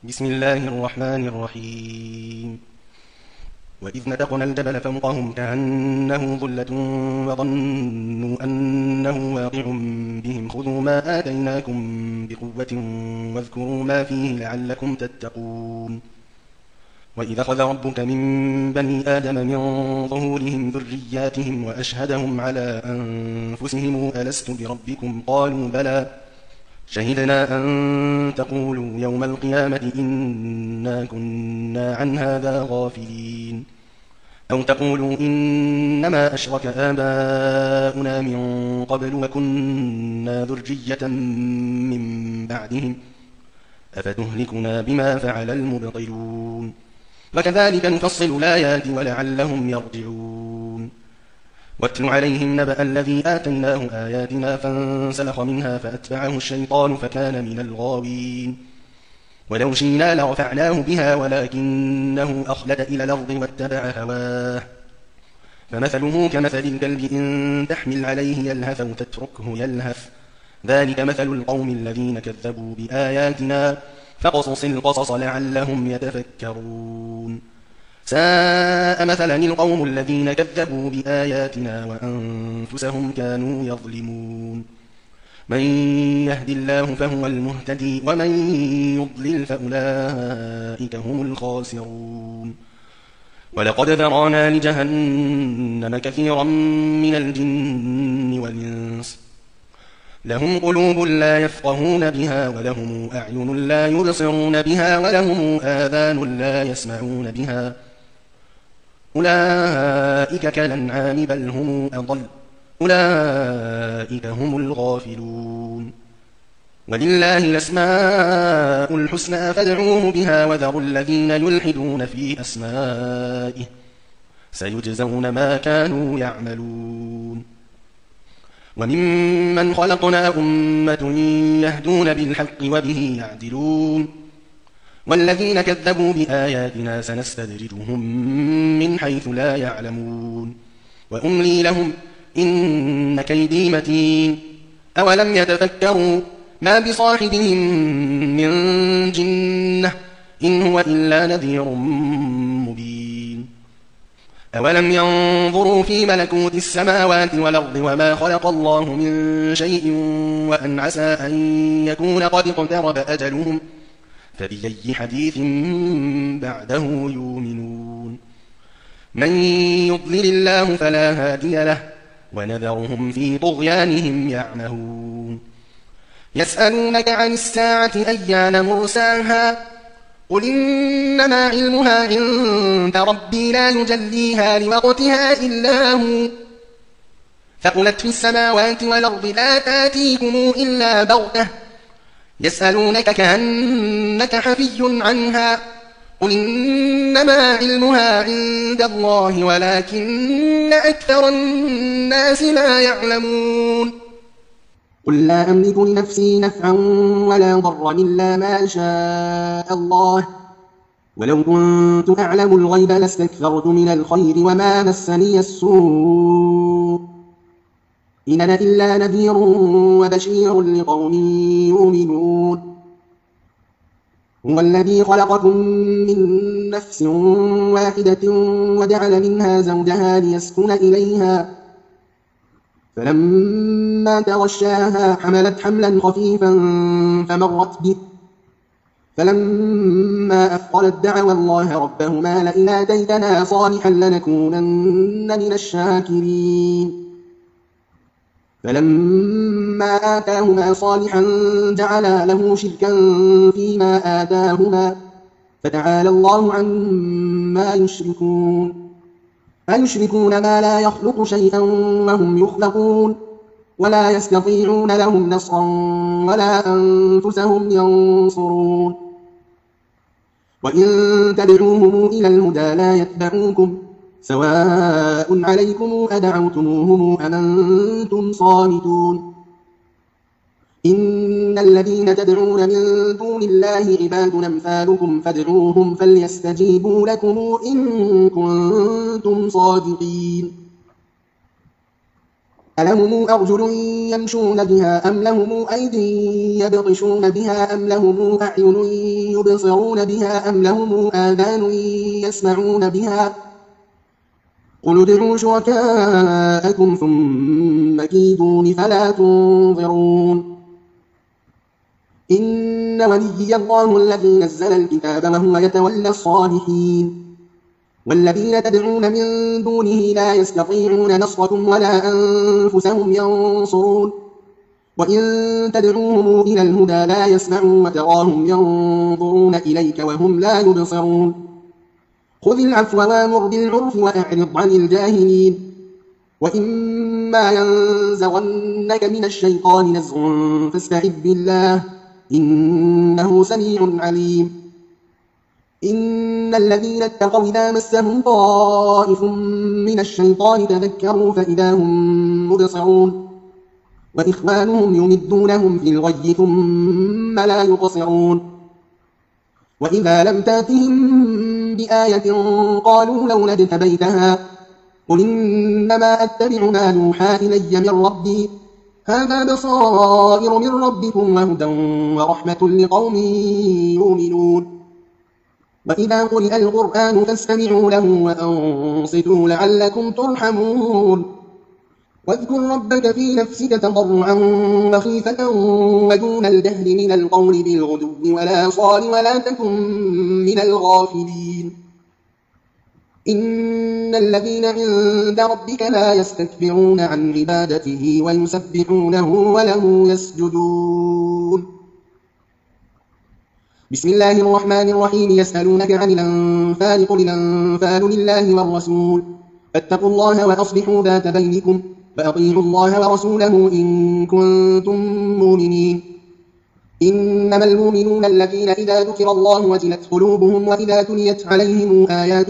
بسم الله الرحمن الرحيم. وإذ نتقنا الجبل فوقهم كأنه ظلة وظنوا أنه واقع بهم خذوا ما آتيناكم بقوة واذكروا ما فيه لعلكم تتقون. وإذ أخذ ربك من بني آدم من ظهورهم ذرياتهم وأشهدهم على أنفسهم ألست بربكم قالوا بلى شهدنا أن تقولوا يوم القيامة إنا كنا عن هذا غافلين أو تقولوا إنما أشرك آباؤنا من قبل وكنا ذرية من بعدهم أفتهلكنا بما فعل المبطلون وكذلك نفصل الآيات ولعلهم يرجعون. واتل عليهم نبأ الذي آتيناه آياتنا فانسلخ منها فأتبعه الشيطان فكان من الغاوين ولو شئنا لرفعناه بها ولكنه أخلد إلى الأرض واتبع هواه فمثله كمثل الكلب إن تحمل عليه يلهث أو تتركه يلهث ذلك مثل القوم الذين كذبوا بآياتنا فاقصص القصص لعلهم يتفكرون. ساء مثلا القوم الذين كذبوا بآياتنا وأنفسهم كانوا يظلمون. من يهد الله فهو المهتدي ومن يضلل فأولئك هم الخاسرون. ولقد ذرانا لجهنم كثيرا من الجن والإنس لهم قلوب لا يفقهون بها ولهم أعين لا يبصرون بها ولهم آذان لا يسمعون بها أولئك كالأنعام بل هم أضل أولئك هم الغافلون. ولله الأسماء الحسنى فادعوه بها وذروا الذين يلحدون في أسمائه سيجزون ما كانوا يعملون. وممن خلقنا أمة يهدون بالحق وبه يعدلون والذين كذبوا بآياتنا سنستدرجهم من حيث لا يعلمون وأملي لهم إن كيدي متين. أولم يتفكروا ما بصاحبهم من جنة إن هو إلا نذير مبين. أولم ينظروا في ملكوت السماوات والأرض وما خلق الله من شيء وأن عسى أن يكون قد اقترب أجلهم فبأي حديث بعده يؤمنون. من يضلل الله فلا هادي له ونذرهم في طغيانهم يعمهون. يسألونك عن الساعة أيان مرساها قل إنما علمها عند ربي لا يجليها لوقتها إلا هو ثقلت في السماوات والأرض لا تأتيكم إلا بغتة يسألونك كأنك حفي عنها قل إنما علمها عند الله ولكن أكثر الناس لا يعلمون. قل لا أملك لنفسي نفعا ولا ضرا إلا ما شاء الله ولو كنت أعلم الغيب لاستكثرت من الخير وما مسني السوء إن أنا إلا نذير وبشير لقوم يؤمنون. هو الذي خلقكم من نفس واحدة وجعل منها زوجها ليسكن إليها فلما تغشاها حملت حملا خفيفا فمرت به فلما أثقلت دعوا الله ربهما لئن آتيتنا صالحا لنكونن من الشاكرين فلما آتاهما صالحا جعلا له شركا فيما آتاهما فتعالى الله عما يشركون. أيشركون ما لا يخلق شيئا وهم يخلقون ولا يستطيعون لهم نصرا ولا أنفسهم ينصرون. وإن تدعوهم إلى الهدى لا يتبعوكم سواء عليكم أدعوتموهم أم أنتم صامتون. إن الذين تدعون من دون الله عباد أمثالكم فادعوهم فليستجيبوا لكم إن كنتم صادقين. ألهم أرجل يمشون بها أم لهم أيدي يبطشون بها أم لهم أعين يبصرون بها أم لهم آذان يسمعون بها قل ادعوا شركاءكم ثم كيدون فلا تنظرون إن وليي الله الذي نزل الكتاب وهو يتولى الصالحين والذين تدعون من دونه لا يستطيعون نصركم ولا أنفسهم ينصرون وإن تدعوهم إلى الهدى لا يسمعوا وتراهم ينظرون إليك وهم لا يبصرون خذ العفو وامر بالعرف وأعرض عن الجاهلين وإما ينزغنك من الشيطان نزغ فاستعذ بالله إنه سميع عليم إن الذين اتقوا إذا مسهم طائف من الشيطان تذكروا فإذا هم مبصرون وإخوانهم يمدونهم في الغي ثم لا يقصرون وإذا لم تاتهم بآية قالوا لولا اجتبيتها قل إنما أتبع ما يوحى إلي من ربي هذا بصائر من ربكم وهدى ورحمة لقوم يؤمنون وإذا قرئ القرآن فاستمعوا له وأنصتوا لعلكم ترحمون واذكر ربك في نفسك تضرعا وخيفة ودون الجهل من القول بالغدو ولا صال ولا تكن من الغافلين إن الذين عند ربك لا يستكبرون عن عبادته ويسبحونه وله يسجدون بسم الله الرحمن الرحيم يسألونك عن الأنفال قل الأنفال لله والرسول فاتقوا الله وأصلحوا ذات بينكم وأطيعوا الله ورسوله إن كنتم مؤمنين إنما المؤمنون الذين إذا ذكر الله وجلت قلوبهم وإذا تليت عليهم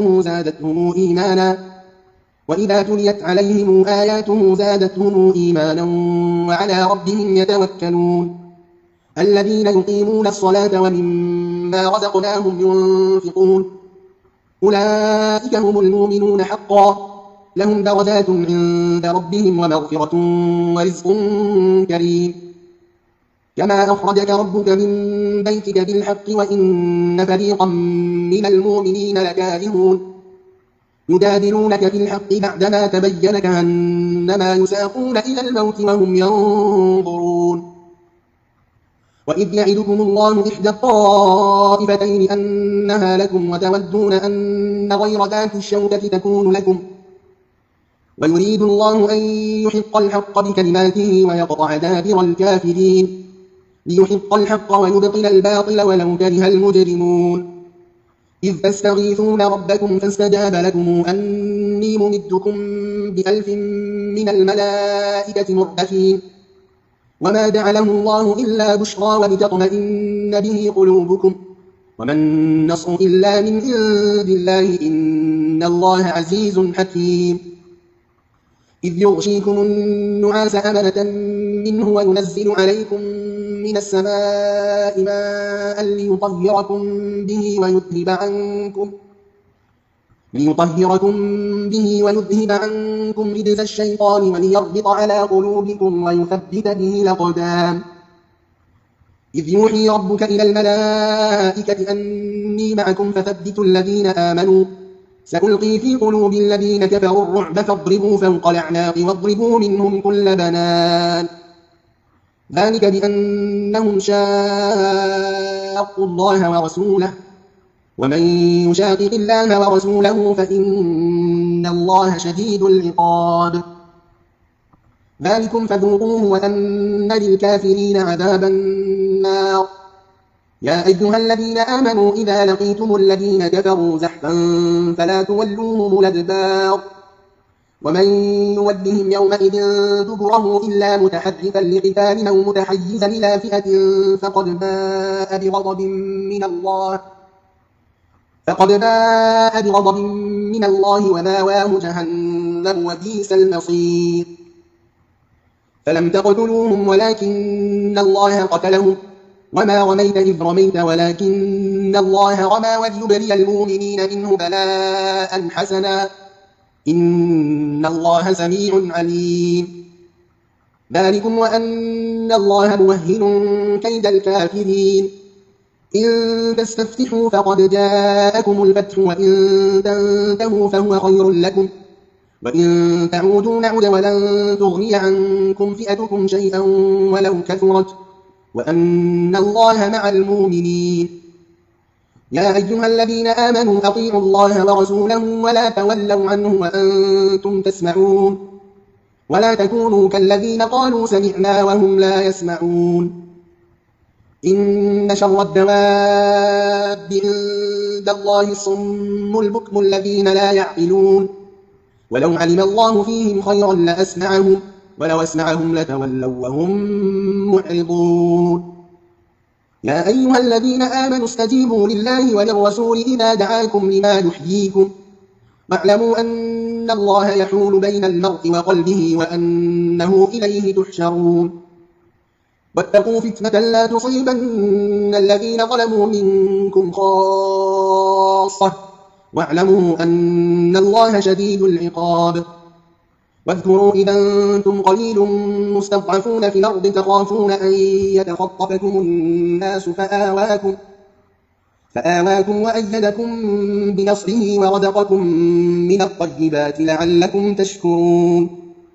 آياته زادتهم إيمانا وعلى ربهم يتوكلون الذين يقيمون الصلاة ومما رزقناهم ينفقون أولئك هم المؤمنون حقا لهم درجات عند ربهم ومغفرة ورزق كريم كما أخرجك ربك من بيتك بالحق وإن فريقا من المؤمنين لكارهون يجادلونك في الحق بعدما تبين كأنما يساقون إلى الموت وهم ينظرون وإذ يعدكم الله إحدى الطائفتين أنها لكم وتودون أن غير ذات الشوكة تكون لكم ويريد الله أن يحق الحق بكلماته ويقطع دابر الكافرين ليحق الحق ويبطل الباطل ولو كره المجرمون إذ تستغيثون ربكم فاستجاب لكم أني ممدكم ب1000 من الملائكة مردفين وما جعله الله إلا بشرى ولتطمئن به قلوبكم وما النصر إلا من عند الله إن الله عزيز حكيم إذ يغشيكم النعاس أمنة منه وينزل عليكم من السماء ماء ليطهركم به ويذهب عنكم رجز الشيطان وليربط على قلوبكم ويثبت به الأقدام إذ يوحي ربك إلى الملائكة أني معكم فثبتوا الذين آمنوا سألقي في قلوب الذين كفروا الرعب فاضربوا فوق الأعناق واضربوا منهم كل بنان ذلك بأنهم شاقوا الله ورسوله ومن يشاقق الله ورسوله فإن الله شديد العقاب ذلكم فذوقوه وأن للكافرين عذاب النار يا أيها الذين آمنوا إذا لقيتم الذين كفروا زحفا فلا تولوهم الأدبار ومن يولهم يومئذ دبره إلا متحرفا لقتال أو متحيزا إلى فئة فقد باء بغضب من الله وماواه جهنم وبئس المصير فلم تقتلوهم ولكن الله قتلهم وما رميت إذ رميت ولكن الله رمى وليبلي المؤمنين منه بلاء حسنا إن الله سميع عليم ذلكم وأن الله موهن كيد الكافرين إن تستفتحوا فقد جاءكم الفتح وإن تنتهوا فهو خير لكم وإن تعودوا نعد ولن تغني عنكم فئتكم شيئا ولو كثرت وأن الله مع المؤمنين يا أيها الذين آمنوا أطيعوا الله ورسوله ولا تولوا عنه وأنتم تسمعون ولا تكونوا كالذين قالوا سمعنا وهم لا يسمعون إن شر الدواب عند الله الصم البكم الذين لا يعقلون ولو علم الله فيهم خيرا لأسمعهم ولو أسمعهم لتولوا وهم معرضون يا أيها الذين آمنوا استجيبوا لله وللرسول إذا دعاكم لما يحييكم واعلموا أن الله يحول بين المرء وقلبه وأنه إليه تحشرون واتقوا فتنة لا تصيبن الذين ظلموا منكم خاصة واعلموا أن الله شديد العقاب واذكروا إذا أنتم قليل مستضعفون في الأرض تخافون أن يتخطفكم الناس فآواكم وأيدكم بنصره ورزقكم من الطيبات لعلكم تشكرون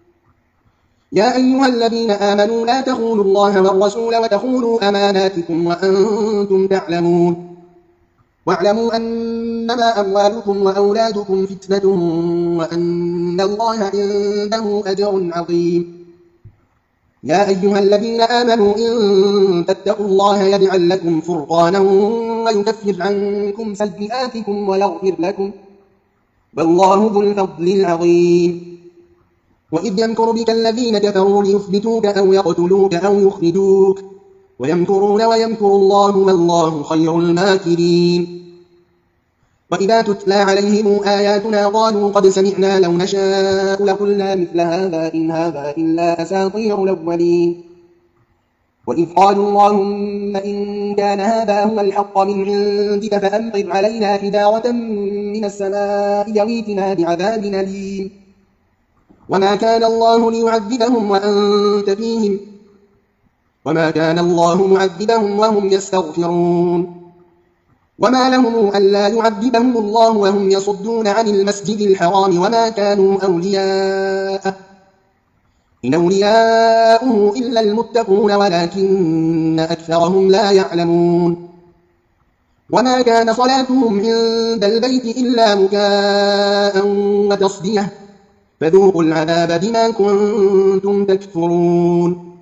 يا أيها الذين آمنوا لا تخونوا الله والرسول وتخونوا أماناتكم وأنتم تعلمون واعلموا أنما أموالكم وأولادكم فتنة وأن الله عنده أجر عظيم يا أيها الذين آمنوا إن تتقوا الله يجعل لكم فرقانا ويكفر عنكم سيئاتكم ويغفر لكم والله ذو الفضل العظيم وإذ يمكر بك الذين كفروا ليثبتوك أو يقتلوك أو يخرجوك ويمكرون ويمكر الله والله خير الماكرين وإذا تتلى عليهم آياتنا قالوا قد سمعنا لو نشاء لقلنا مثل هذا إن هذا إلا أساطير الأولين وإذ قالوا اللهم إن كان هذا هو الحق من عندك فأمطر علينا حجارة من السماء يغيثنا بعذاب أليم وما كان الله ليعذبهم وأنت فيهم وما كان الله معذبهم وهم يستغفرون وما لهم ألا يعذبهم الله وهم يصدون عن المسجد الحرام وما كانوا أولياءه إن أولياؤه إلا المتقون ولكن أكثرهم لا يعلمون وما كان صلاتهم عند البيت إلا مكاء وتصدية فذوقوا العذاب بما كنتم تكفرون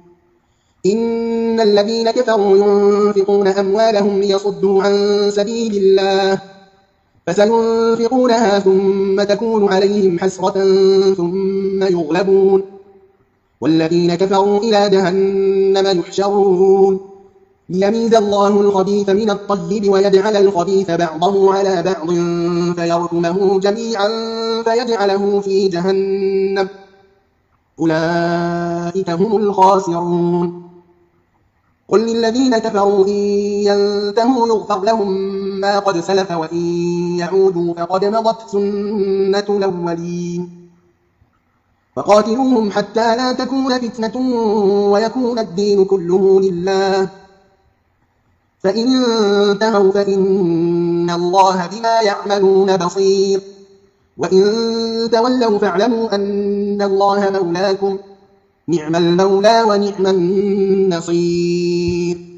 إن الذين كفروا ينفقون أموالهم ليصدوا عن سبيل الله فسينفقونها ثم تكون عليهم حسرة ثم يغلبون والذين كفروا إلى جهنم يحشرون ليميز الله الخبيث من الطيب ويجعل الخبيث بعضه على بعض فيركمه جميعا فيجعله في جهنم أولئك هم الخاسرون قل للذين كفروا إن ينتهوا يغفر لهم ما قد سلف وإن يعودوا فقد مضت سنة الأولين فقاتلوهم حتى لا تكون فتنة ويكون الدين كله لله فإن انتهوا فإن الله بما يعملون بصير وإن تولوا فاعلموا أن الله مولاكم نعم المولى ونعم النصير